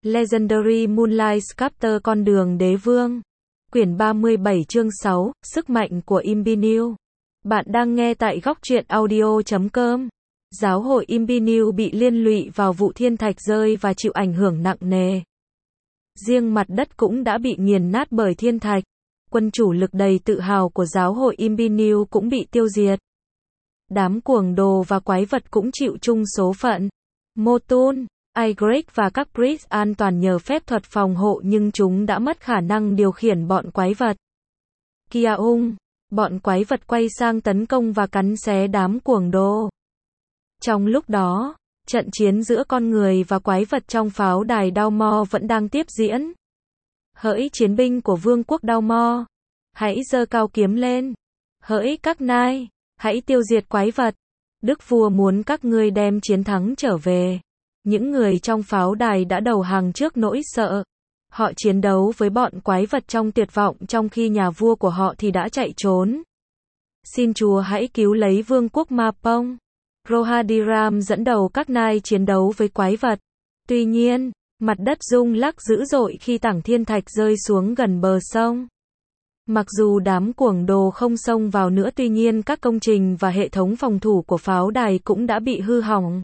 Legendary Moonlight Sculptor Con đường đế vương. Quyển 37 chương 6, Sức mạnh của Imbiniu. Bạn đang nghe tại góc truyện audio.com. Giáo hội Imbiniu bị liên lụy vào vụ thiên thạch rơi và chịu ảnh hưởng nặng nề. Riêng mặt đất cũng đã bị nghiền nát bởi thiên thạch. Quân chủ lực đầy tự hào của giáo hội Imbiniu cũng bị tiêu diệt. Đám cuồng đồ và quái vật cũng chịu chung số phận. Motun, Aigrek và các priest an toàn nhờ phép thuật phòng hộ nhưng chúng đã mất khả năng điều khiển bọn quái vật. Kiaung, bọn quái vật quay sang tấn công và cắn xé đám cuồng đồ. Trong lúc đó, trận chiến giữa con người và quái vật trong pháo đài Daumor vẫn đang tiếp diễn. Hỡi chiến binh của vương quốc Daumor, hãy giơ cao kiếm lên. Hỡi các nai, hãy tiêu diệt quái vật. Đức vua muốn các ngươi đem chiến thắng trở về. Những người trong pháo đài đã đầu hàng trước nỗi sợ. Họ chiến đấu với bọn quái vật trong tuyệt vọng trong khi nhà vua của họ thì đã chạy trốn. Xin Chúa hãy cứu lấy vương quốc Mapong. Rohadiram dẫn đầu các nai chiến đấu với quái vật. Tuy nhiên, mặt đất rung lắc dữ dội khi tảng thiên thạch rơi xuống gần bờ sông. Mặc dù đám cuồng đồ không xông vào nữa, tuy nhiên các công trình và hệ thống phòng thủ của pháo đài cũng đã bị hư hỏng.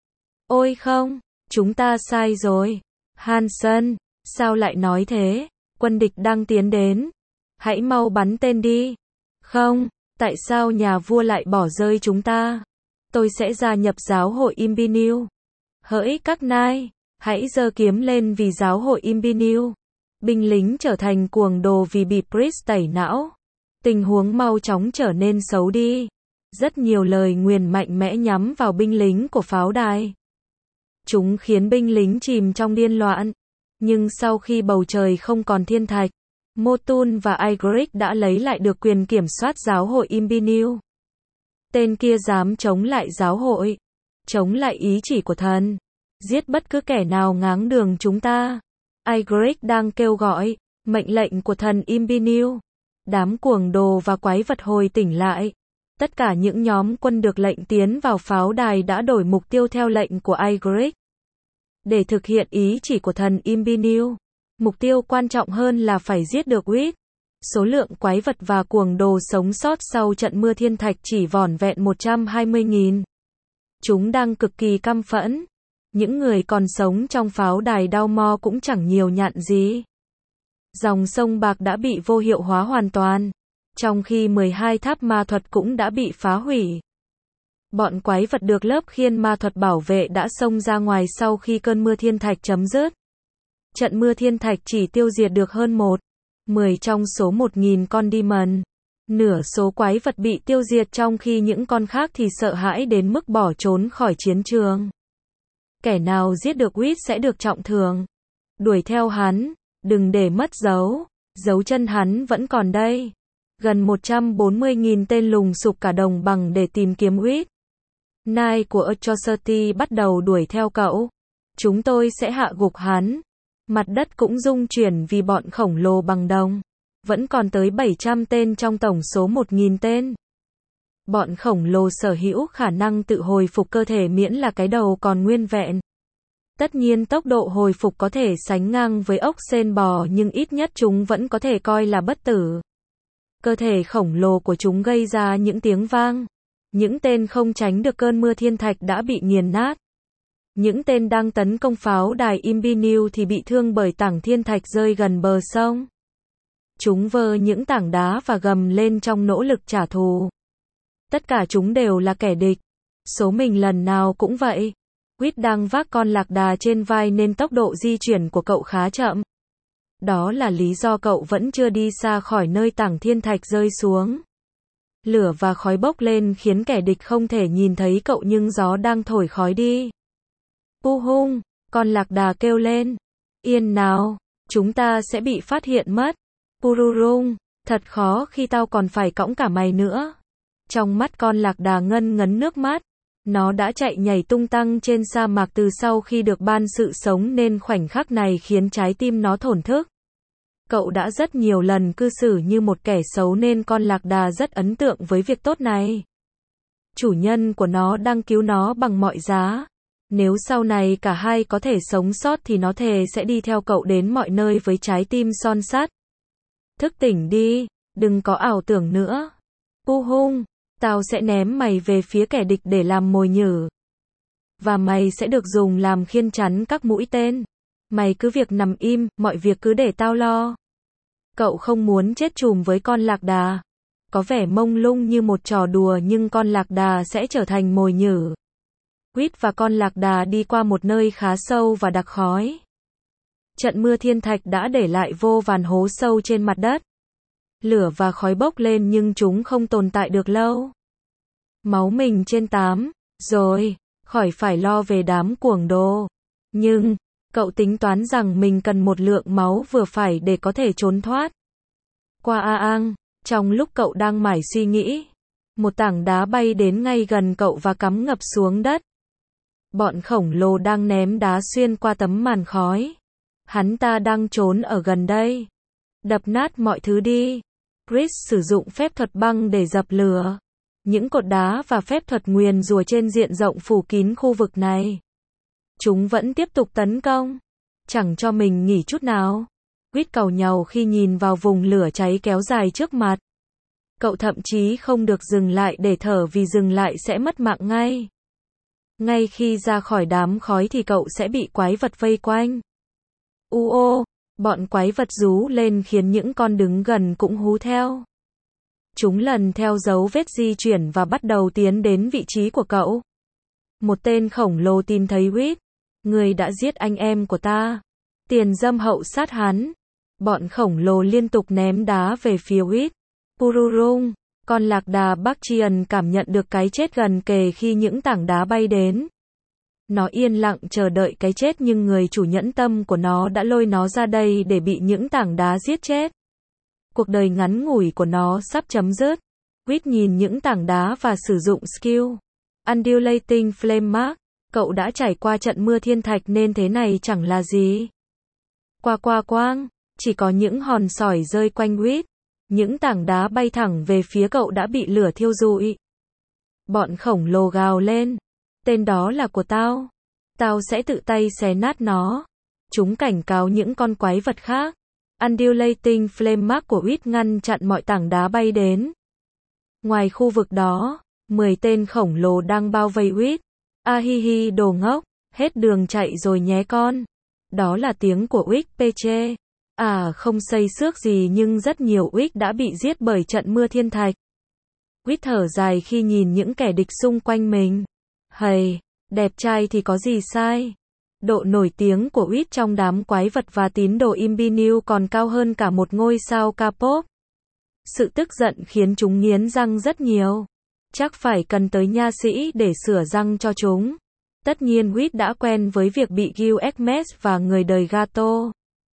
Ôi không, chúng ta sai rồi. Hansen, sao lại nói thế? Quân địch đang tiến đến. Hãy mau bắn tên đi. Không, tại sao nhà vua lại bỏ rơi chúng ta? Tôi sẽ gia nhập giáo hội Imbiniu. Hỡi các nai, hãy giơ kiếm lên vì giáo hội Imbiniu. Binh lính trở thành cuồng đồ vì bị priest tẩy não. Tình huống mau chóng trở nên xấu đi. Rất nhiều lời nguyền mạnh mẽ nhắm vào binh lính của pháo đài. Chúng khiến binh lính chìm trong điên loạn. Nhưng sau khi bầu trời không còn thiên thạch, Motun và Aigrek đã lấy lại được quyền kiểm soát giáo hội Imbiniu. Tên kia dám chống lại giáo hội, chống lại ý chỉ của thần, giết bất cứ kẻ nào ngáng đường chúng ta. Aigrek đang kêu gọi mệnh lệnh của thần Imbiniu. Đám cuồng đồ và quái vật hồi tỉnh lại. Tất cả những nhóm quân được lệnh tiến vào pháo đài đã đổi mục tiêu theo lệnh của Aigrek. Để thực hiện ý chỉ của thần Imbiniu, mục tiêu quan trọng hơn là phải giết được Wit. Số lượng quái vật và cuồng đồ sống sót sau trận mưa thiên thạch chỉ vỏn vẹn 120.000. Chúng đang cực kỳ căm phẫn. Những người còn sống trong pháo đài Daumor cũng chẳng nhiều nhặn gì. Dòng sông bạc đã bị vô hiệu hóa hoàn toàn, trong khi 12 tháp ma thuật cũng đã bị phá hủy. Bọn quái vật được lớp khiên ma thuật bảo vệ đã xông ra ngoài sau khi cơn mưa thiên thạch chấm dứt. Trận mưa thiên thạch chỉ tiêu diệt được hơn 10 trong số 1.000 con demon. Nửa số quái vật bị tiêu diệt trong khi những con khác thì sợ hãi đến mức bỏ trốn khỏi chiến trường. Kẻ nào giết được Wit sẽ được trọng thưởng. Đuổi theo hắn, đừng để mất dấu. Dấu chân hắn vẫn còn đây. Gần 140.000 tên lùng sục cả đồng bằng để tìm kiếm Wit. Nai của Atrocity bắt đầu đuổi theo cậu. Chúng tôi sẽ hạ gục hắn. Mặt đất cũng rung chuyển vì bọn khổng lồ bằng đồng. Vẫn còn tới 700 tên trong tổng số 1.000 tên. Bọn khổng lồ sở hữu khả năng tự hồi phục cơ thể miễn là cái đầu còn nguyên vẹn. Tất nhiên tốc độ hồi phục có thể sánh ngang với ốc sên bò nhưng ít nhất chúng vẫn có thể coi là bất tử. Cơ thể khổng lồ của chúng gây ra những tiếng vang. Những tên không tránh được cơn mưa thiên thạch đã bị nghiền nát. Những tên đang tấn công pháo đài Imbiniu thì bị thương bởi tảng thiên thạch rơi gần bờ sông. Chúng vơ những tảng đá và gầm lên trong nỗ lực trả thù. Tất cả chúng đều là kẻ địch. Số mình lần nào cũng vậy. Wit đang vác con lạc đà trên vai nên tốc độ di chuyển của cậu khá chậm. Đó là lý do cậu vẫn chưa đi xa khỏi nơi tảng thiên thạch rơi xuống. Lửa và khói bốc lên khiến kẻ địch không thể nhìn thấy cậu nhưng gió đang thổi khói đi. Puhung, con lạc đà kêu lên. Yên nào, chúng ta sẽ bị phát hiện mất. Pururung, thật khó khi tao còn phải cõng cả mày nữa. Trong mắt con lạc đà ngân ngấn nước mắt. Nó đã chạy nhảy tung tăng trên sa mạc từ sau khi được ban sự sống nên khoảnh khắc này khiến trái tim nó thổn thức. Cậu đã rất nhiều lần cư xử như một kẻ xấu nên con lạc đà rất ấn tượng với việc tốt này. Chủ nhân của nó đang cứu nó bằng mọi giá. Nếu sau này cả hai có thể sống sót thì nó thề sẽ đi theo cậu đến mọi nơi với trái tim son sắt. Thức tỉnh đi, đừng có ảo tưởng nữa. Hung, tao sẽ ném mày về phía kẻ địch để làm mồi nhử. Và mày sẽ được dùng làm khiên chắn các mũi tên. Mày cứ việc nằm im, mọi việc cứ để tao lo. Cậu không muốn chết chùm với con lạc đà. Có vẻ mông lung như một trò đùa nhưng con lạc đà sẽ trở thành mồi nhử. Quýt và con lạc đà đi qua một nơi khá sâu và đặc khói. Trận mưa thiên thạch đã để lại vô vàn hố sâu trên mặt đất. Lửa và khói bốc lên nhưng chúng không tồn tại được lâu. Máu mình trên 8, rồi, khỏi phải lo về đám cuồng đồ. Nhưng, cậu tính toán rằng mình cần một lượng máu vừa phải để có thể trốn thoát. Qua Aang, trong lúc cậu đang mải suy nghĩ, một tảng đá bay đến ngay gần cậu và cắm ngập xuống đất. Bọn khổng lồ đang ném đá xuyên qua tấm màn khói. Hắn ta đang trốn ở gần đây. Đập nát mọi thứ đi. Chris sử dụng phép thuật băng để dập lửa. Những cột đá và phép thuật nguyền rủa trên diện rộng phủ kín khu vực này. Chúng vẫn tiếp tục tấn công. Chẳng cho mình nghỉ chút nào. Chris càu nhàu khi nhìn vào vùng lửa cháy kéo dài trước mặt. Cậu thậm chí không được dừng lại để thở vì dừng lại sẽ mất mạng ngay. Ngay khi ra khỏi đám khói thì cậu sẽ bị quái vật vây quanh. Bọn quái vật rú lên khiến những con đứng gần cũng hú theo. Chúng lần theo dấu vết di chuyển và bắt đầu tiến đến vị trí của cậu. Một tên khổng lồ tìm thấy Whit. Người đã giết anh em của ta. Tiền dâm hậu sát hắn. Bọn khổng lồ liên tục ném đá về phía Whit. Pururung. Con lạc đà Bakchian cảm nhận được cái chết gần kề khi những tảng đá bay đến. Nó yên lặng chờ đợi cái chết nhưng người chủ nhẫn tâm của nó đã lôi nó ra đây để bị những tảng đá giết chết. Cuộc đời ngắn ngủi của nó sắp chấm dứt. Whit nhìn những tảng đá và sử dụng skill Undulating Flame Mark. Cậu đã trải qua trận mưa thiên thạch nên thế này chẳng là gì. Quang, chỉ có những hòn sỏi rơi quanh Whit. Những tảng đá bay thẳng về phía cậu đã bị lửa thiêu rụi. Bọn khổng lồ gào lên. Tên đó là của tao. Tao sẽ tự tay xé nát nó. Chúng cảnh cáo những con quái vật khác. Undulating Flame Mark của Whit ngăn chặn mọi tảng đá bay đến. Ngoài khu vực đó, 10 tên khổng lồ đang bao vây Whit. Ahihi đồ ngốc, hết đường chạy rồi nhé con. Đó là tiếng của Whit Peche. Không xây xước gì nhưng rất nhiều Whit đã bị giết bởi trận mưa thiên thạch. Whit thở dài khi nhìn những kẻ địch xung quanh mình. Hầy, đẹp trai thì có gì sai. Độ nổi tiếng của Whit trong đám quái vật và tín đồ Imbiniu còn cao hơn cả một ngôi sao K-pop. Sự tức giận khiến chúng nghiến răng rất nhiều. Chắc phải cần tới nha sĩ để sửa răng cho chúng. Tất nhiên Whit đã quen với việc bị Gilgamesh và người đời Gato.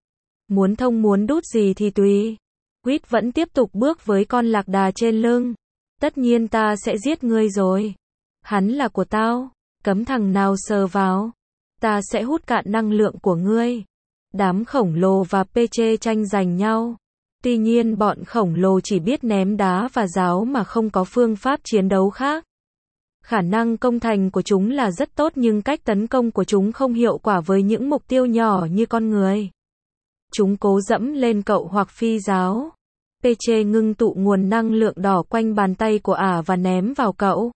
Muốn thông muốn đút gì thì tùy. Whit vẫn tiếp tục bước với con lạc đà trên lưng. Tất nhiên ta sẽ giết ngươi rồi. Hắn là của tao. Cấm thằng nào sờ vào. Ta sẽ hút cạn năng lượng của ngươi. Đám khổng lồ và Peche tranh giành nhau. Tuy nhiên bọn khổng lồ chỉ biết ném đá và giáo mà không có phương pháp chiến đấu khác. Khả năng công thành của chúng là rất tốt nhưng cách tấn công của chúng không hiệu quả với những mục tiêu nhỏ như con người. Chúng cố dẫm lên cậu hoặc phi giáo. Peche ngưng tụ nguồn năng lượng đỏ quanh bàn tay của và ném vào cậu.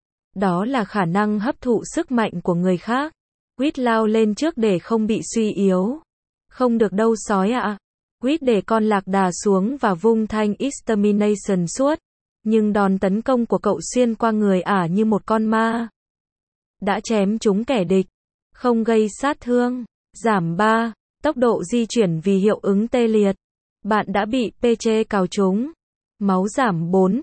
Đó là khả năng hấp thụ sức mạnh của người khác. Whit lao lên trước để không bị suy yếu. Không được đâu sói ạ. Whit để con lạc đà xuống và vung thanh Extermination suốt. Nhưng đòn tấn công của cậu xuyên qua người như một con ma. Đã chém trúng kẻ địch. Không gây sát thương. Giảm 3. Tốc độ di chuyển vì hiệu ứng tê liệt. Bạn đã bị Peche cào trúng. Máu giảm 4,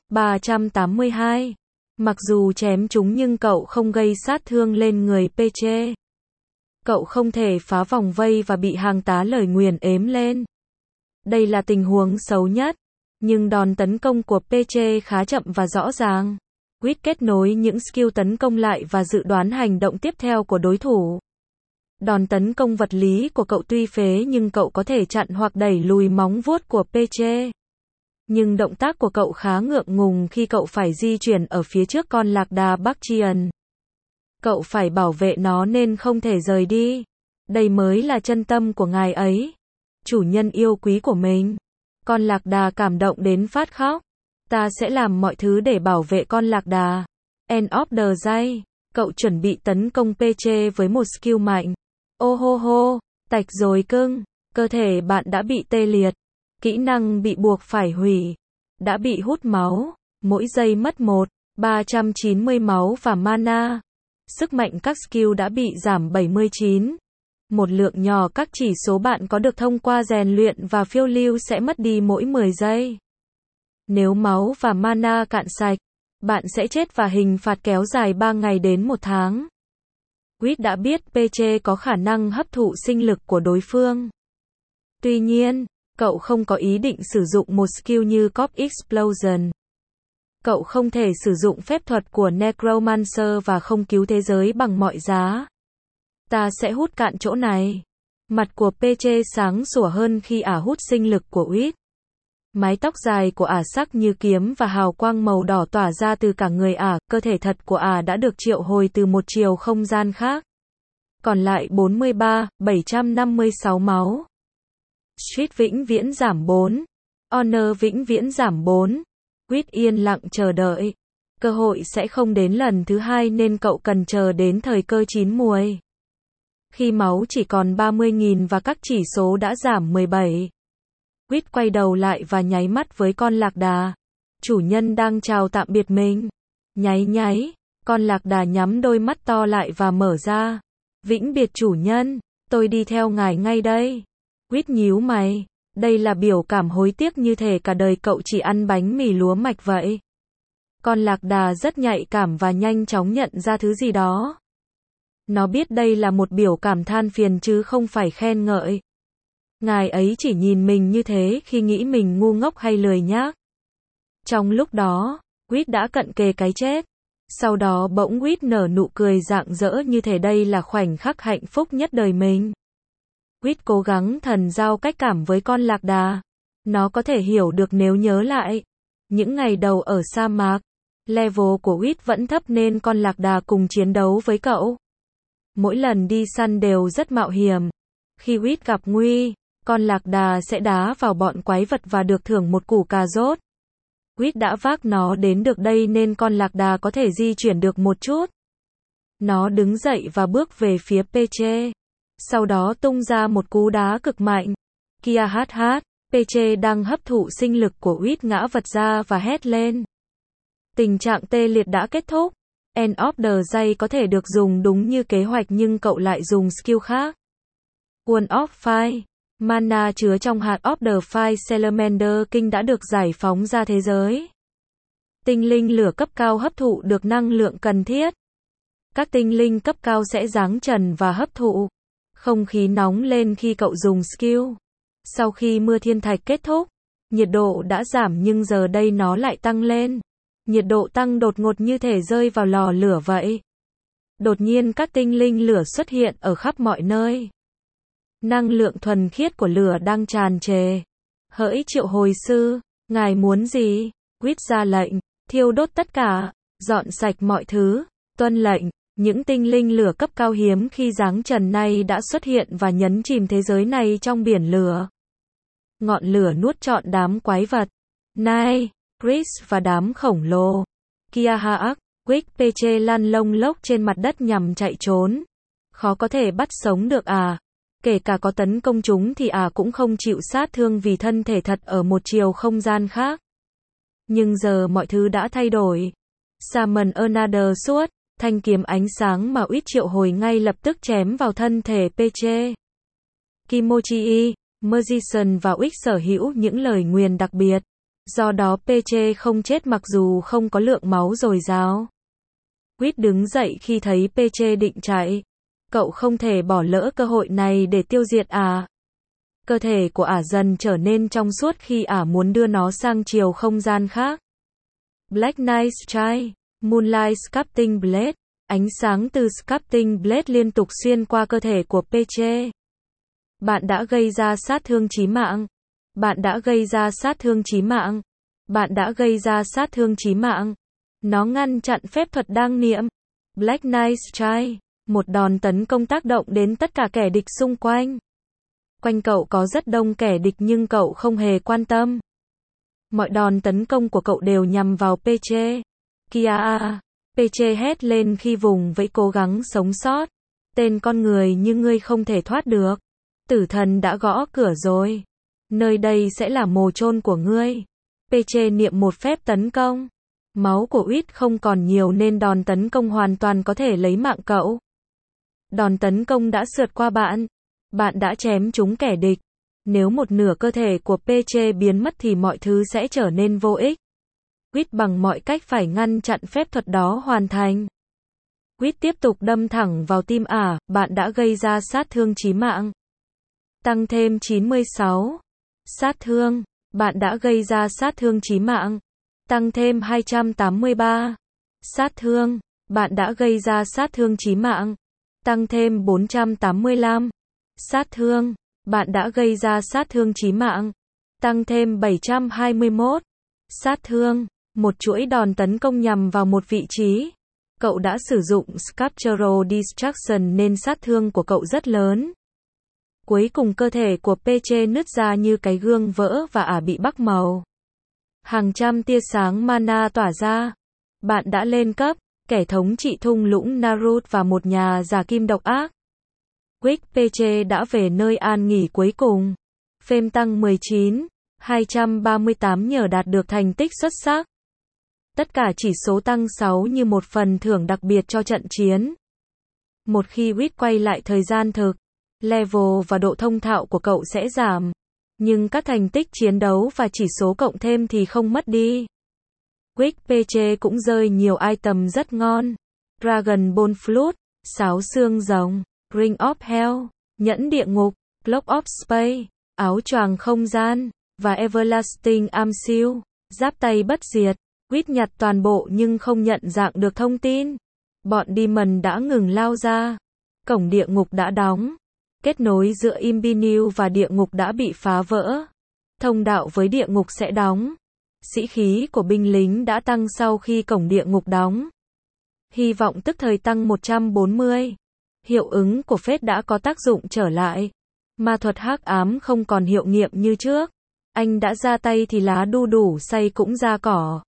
382. Mặc dù chém trúng nhưng cậu không gây sát thương lên người Peche. Cậu không thể phá vòng vây và bị hàng tá lời nguyền ếm lên. Đây là tình huống xấu nhất. Nhưng đòn tấn công của Peche khá chậm và rõ ràng. Whit kết nối những skill tấn công lại và dự đoán hành động tiếp theo của đối thủ. Đòn tấn công vật lý của cậu tuy phế nhưng cậu có thể chặn hoặc đẩy lùi móng vuốt của Peche. Nhưng động tác của cậu khá ngượng ngùng khi cậu phải di chuyển ở phía trước con lạc đà Bakchian. Cậu phải bảo vệ nó nên không thể rời đi. Đây mới là chân tâm của ngài ấy. Chủ nhân yêu quý của mình. Con lạc đà cảm động đến phát khóc. Ta sẽ làm mọi thứ để bảo vệ con lạc đà. End of the day. Cậu chuẩn bị tấn công PC với một skill mạnh. Ô hô hô, tạch rồi cưng. Cơ thể bạn đã bị tê liệt. Kỹ năng bị buộc phải hủy. Đã bị hút máu. Mỗi giây mất 390 máu và mana. Sức mạnh các skill đã bị giảm 79. Một lượng nhỏ các chỉ số bạn có được thông qua rèn luyện và phiêu lưu sẽ mất đi mỗi 10 giây. Nếu máu và mana cạn sạch, bạn sẽ chết và hình phạt kéo dài 3 ngày đến 1 tháng. Quýt đã biết PC có khả năng hấp thụ sinh lực của đối phương. Tuy nhiên, cậu không có ý định sử dụng một skill như Corpse Explosion. Cậu không thể sử dụng phép thuật của Necromancer và không cứu thế giới bằng mọi giá. Ta sẽ hút cạn chỗ này. Mặt của PC sáng sủa hơn khi ả hút sinh lực của Quýt. Mái tóc dài của ả sắc như kiếm và hào quang màu đỏ tỏa ra từ cả người ả, cơ thể thật của ả đã được triệu hồi từ một chiều không gian khác. Còn lại 756 máu. Street vĩnh viễn giảm 4. Honor vĩnh viễn giảm 4. Quýt yên lặng chờ đợi. Cơ hội sẽ không đến lần thứ hai nên cậu cần chờ đến thời cơ chín muồi. Khi máu chỉ còn 30.000 và các chỉ số đã giảm 17. Quýt quay đầu lại và nháy mắt với con lạc đà. Chủ nhân đang chào tạm biệt mình. Nháy nháy, con lạc đà nhắm đôi mắt to lại và mở ra. Vĩnh biệt chủ nhân, tôi đi theo ngài ngay đây. Quýt nhíu mày, đây là biểu cảm hối tiếc như thể cả đời cậu chỉ ăn bánh mì lúa mạch vậy. Con lạc đà rất nhạy cảm và nhanh chóng nhận ra thứ gì đó. Nó biết đây là một biểu cảm than phiền chứ không phải khen ngợi. Ngài ấy chỉ nhìn mình như thế khi nghĩ mình ngu ngốc hay lười nhác. Trong lúc đó, Quýt đã cận kề cái chết. Sau đó bỗng Quýt nở nụ cười rạng rỡ như thể đây là khoảnh khắc hạnh phúc nhất đời mình. Quýt cố gắng thần giao cách cảm với con lạc đà. Nó có thể hiểu được nếu nhớ lại. Những ngày đầu ở sa mạc, level của Quýt vẫn thấp nên con lạc đà cùng chiến đấu với cậu. Mỗi lần đi săn đều rất mạo hiểm. Khi Quýt gặp nguy, con lạc đà sẽ đá vào bọn quái vật và được thưởng một củ cà rốt. Quýt đã vác nó đến được đây nên con lạc đà có thể di chuyển được một chút. Nó đứng dậy và bước về phía PC. Sau đó tung ra một cú đá cực mạnh. Kia hát hát, PC đang hấp thụ sinh lực của Quýt ngã vật ra và hét lên. Tình trạng tê liệt đã kết thúc. End of the day có thể được dùng đúng như kế hoạch nhưng cậu lại dùng skill khác. Wall of Fire. Mana chứa trong hạt of the Fire Salamander King đã được giải phóng ra thế giới. Tinh linh lửa cấp cao hấp thụ được năng lượng cần thiết. Các tinh linh cấp cao sẽ giáng trần và hấp thụ. Không khí nóng lên khi cậu dùng skill. Sau khi mưa thiên thạch kết thúc, nhiệt độ đã giảm nhưng giờ đây nó lại tăng lên. Nhiệt độ tăng đột ngột như thể rơi vào lò lửa vậy. Đột nhiên các tinh linh lửa xuất hiện ở khắp mọi nơi. Năng lượng thuần khiết của lửa đang tràn trề. Hỡi triệu hồi sư, ngài muốn gì? Quýt ra lệnh, thiêu đốt tất cả, dọn sạch mọi thứ, tuân lệnh. Những tinh linh lửa cấp cao hiếm khi giáng trần nay đã xuất hiện và nhấn chìm thế giới này trong biển lửa. Ngọn lửa nuốt trọn đám quái vật. Nai, Chris và đám khổng lồ. Kia Haak, Quick PC lăn lông lốc trên mặt đất nhằm chạy trốn. Khó có thể bắt sống được à. Kể cả có tấn công chúng thì cũng không chịu sát thương vì thân thể thật ở một chiều không gian khác. Nhưng giờ mọi thứ đã thay đổi. Summon Another Sword, thanh kiếm ánh sáng mà Quýt triệu hồi ngay lập tức chém vào thân thể PC. Kimochi, Magician và Quýt sở hữu những lời nguyền đặc biệt. Do đó PC không chết mặc dù không có lượng máu dồi dào. Quýt đứng dậy khi thấy PC định chạy. Cậu không thể bỏ lỡ cơ hội này để tiêu diệt Cơ thể của dần trở nên trong suốt khi muốn đưa nó sang chiều không gian khác. Black Knight Strike, Moonlight Sculpting Blade, ánh sáng từ Sculpting Blade liên tục xuyên qua cơ thể của PC. Bạn đã gây ra sát thương chí mạng. Bạn đã gây ra sát thương chí mạng. Bạn đã gây ra sát thương chí mạng. Nó ngăn chặn phép thuật đang niệm. Black Knight Strike. Một đòn tấn công tác động đến tất cả kẻ địch xung quanh. Quanh cậu có rất đông kẻ địch nhưng cậu không hề quan tâm. Mọi đòn tấn công của cậu đều nhằm vào Peche. Kia! Peche hét lên khi vùng vẫy cố gắng sống sót. Tên con người như ngươi không thể thoát được. Tử thần đã gõ cửa rồi. Nơi đây sẽ là mồ chôn của ngươi. Peche niệm một phép tấn công. Máu của Uýt không còn nhiều nên đòn tấn công hoàn toàn có thể lấy mạng cậu. Đòn tấn công đã sượt qua bạn. Bạn đã chém trúng kẻ địch. Nếu một nửa cơ thể của Peche biến mất thì mọi thứ sẽ trở nên vô ích. Uýt bằng mọi cách phải ngăn chặn phép thuật đó hoàn thành. Uýt tiếp tục đâm thẳng vào tim ả, bạn đã gây ra sát thương chí mạng. Tăng thêm 96. Sát thương, bạn đã gây ra sát thương chí mạng. Tăng thêm 283. Sát thương, bạn đã gây ra sát thương chí mạng. Tăng thêm 485. Sát thương, bạn đã gây ra sát thương chí mạng. Tăng thêm 721. Sát thương, một chuỗi đòn tấn công nhằm vào một vị trí. Cậu đã sử dụng Sculptural Destruction nên sát thương của cậu rất lớn. Cuối cùng cơ thể của Peche nứt ra như cái gương vỡ và ả bị bắc màu. Hàng trăm tia sáng mana tỏa ra. Bạn đã lên cấp, kẻ thống trị thung lũng Narut và một nhà giả kim độc ác. Quick Peche đã về nơi an nghỉ cuối cùng. Phêm tăng 19, 238 nhờ đạt được thành tích xuất sắc. Tất cả chỉ số tăng 6 như một phần thưởng đặc biệt cho trận chiến. Một khi Uýt quay lại thời gian thực, level và độ thông thạo của cậu sẽ giảm. Nhưng các thành tích chiến đấu và chỉ số cộng thêm thì không mất đi. Quick Peche cũng rơi nhiều item rất ngon. Dragon Ball Flute, sáo xương rồng, Ring of Hell, nhẫn địa ngục, Cloak of Space, áo choàng không gian, và Everlasting Arm Shield, giáp tay bất diệt. Uýt nhặt toàn bộ nhưng không nhận dạng được thông tin. Bọn Demon đã ngừng lao ra. Cổng địa ngục đã đóng. Kết nối giữa Imbinil và địa ngục đã bị phá vỡ. Thông đạo với địa ngục sẽ đóng. Sĩ khí của binh lính đã tăng sau khi cổng địa ngục đóng. Hy vọng tức thời tăng 140. Hiệu ứng của phết đã có tác dụng trở lại. Ma thuật hắc ám không còn hiệu nghiệm như trước. Anh đã ra tay thì lá đu đủ say cũng ra cỏ.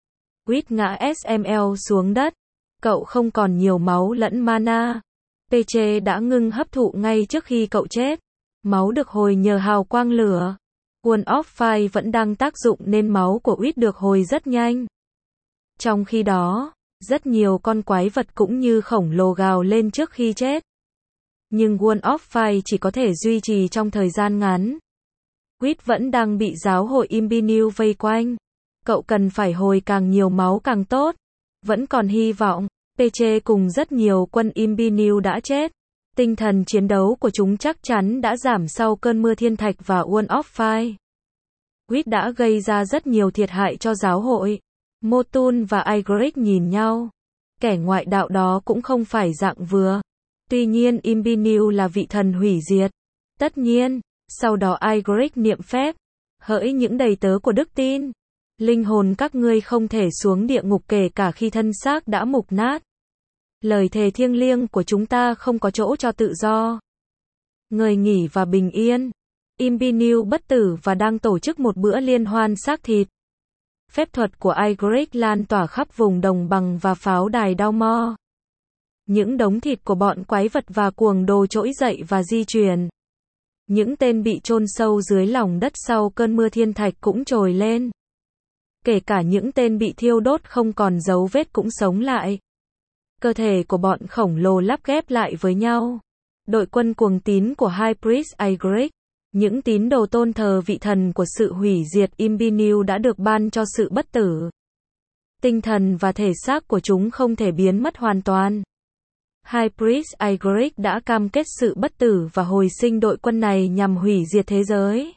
Uýt ngã SML xuống đất. Cậu không còn nhiều máu lẫn mana. Peche đã ngưng hấp thụ ngay trước khi cậu chết. Máu được hồi nhờ hào quang lửa. Wall of Fire vẫn đang tác dụng nên máu của Uýt được hồi rất nhanh. Trong khi đó, rất nhiều con quái vật cũng như khổng lồ gào lên trước khi chết. Nhưng Wall of Fire chỉ có thể duy trì trong thời gian ngắn. Uýt vẫn đang bị giáo hội Imbinil vây quanh. Cậu cần phải hồi càng nhiều máu càng tốt. Vẫn còn hy vọng. Peche cùng rất nhiều quân Imbinil đã chết. Tinh thần chiến đấu của chúng chắc chắn đã giảm sau cơn mưa thiên thạch và Wall of Fire. Uýt đã gây ra rất nhiều thiệt hại cho giáo hội. Motun và Igrik nhìn nhau. Kẻ ngoại đạo đó cũng không phải dạng vừa. Tuy nhiên Imbinil là vị thần hủy diệt. Tất nhiên, sau đó Igrik niệm phép. Hỡi những đầy tớ của đức tin. Linh hồn các ngươi không thể xuống địa ngục kể cả khi thân xác đã mục nát. Lời thề thiêng liêng của chúng ta không có chỗ cho tự do. Người nghỉ và bình yên. Imbinil bất tử và đang tổ chức một bữa liên hoan xác thịt. Phép thuật của Igrik lan tỏa khắp vùng đồng bằng và pháo đài Daumor. Những đống thịt của bọn quái vật và cuồng đồ trỗi dậy và di chuyển. Những tên bị chôn sâu dưới lòng đất sau cơn mưa thiên thạch cũng trồi lên. Kể cả những tên bị thiêu đốt không còn dấu vết cũng sống lại. Cơ thể của bọn khổng lồ lắp ghép lại với nhau. Đội quân cuồng tín của High Priest Igrik, những tín đồ tôn thờ vị thần của sự hủy diệt Imbinil đã được ban cho sự bất tử. Tinh thần và thể xác của chúng không thể biến mất hoàn toàn. High Priest Igrik đã cam kết sự bất tử và hồi sinh đội quân này nhằm hủy diệt thế giới.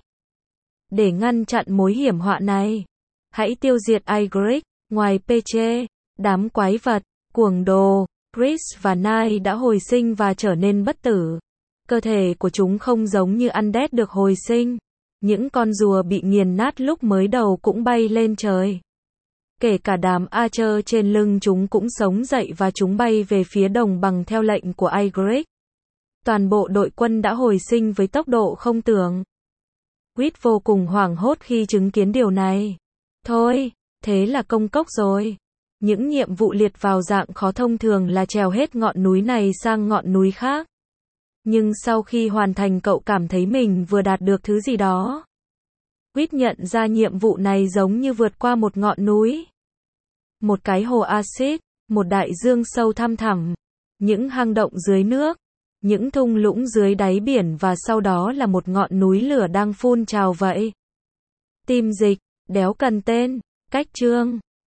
Để ngăn chặn mối hiểm họa này, hãy tiêu diệt Igrik. Ngoài Peche, đám quái vật, cuồng đồ, Priest và Knight đã hồi sinh và trở nên bất tử. Cơ thể của chúng không giống như Undead được hồi sinh. Những con rùa bị nghiền nát lúc mới đầu cũng bay lên trời. Kể cả đám Archer trên lưng chúng cũng sống dậy và chúng bay về phía đồng bằng theo lệnh của Ygritte. Toàn bộ đội quân đã hồi sinh với tốc độ không tưởng. Quýt vô cùng hoảng hốt khi chứng kiến điều này. Thôi, thế là công cốc rồi. Những nhiệm vụ liệt vào dạng khó thông thường là trèo hết ngọn núi này sang ngọn núi khác. Nhưng sau khi hoàn thành cậu cảm thấy mình vừa đạt được thứ gì đó. Quýt nhận ra nhiệm vụ này giống như vượt qua một ngọn núi. Một cái hồ axit, một đại dương sâu thăm thẳm, những hang động dưới nước, những thung lũng dưới đáy biển và sau đó là một ngọn núi lửa đang phun trào vậy. Tim dịch, đéo cần tên, cách chương.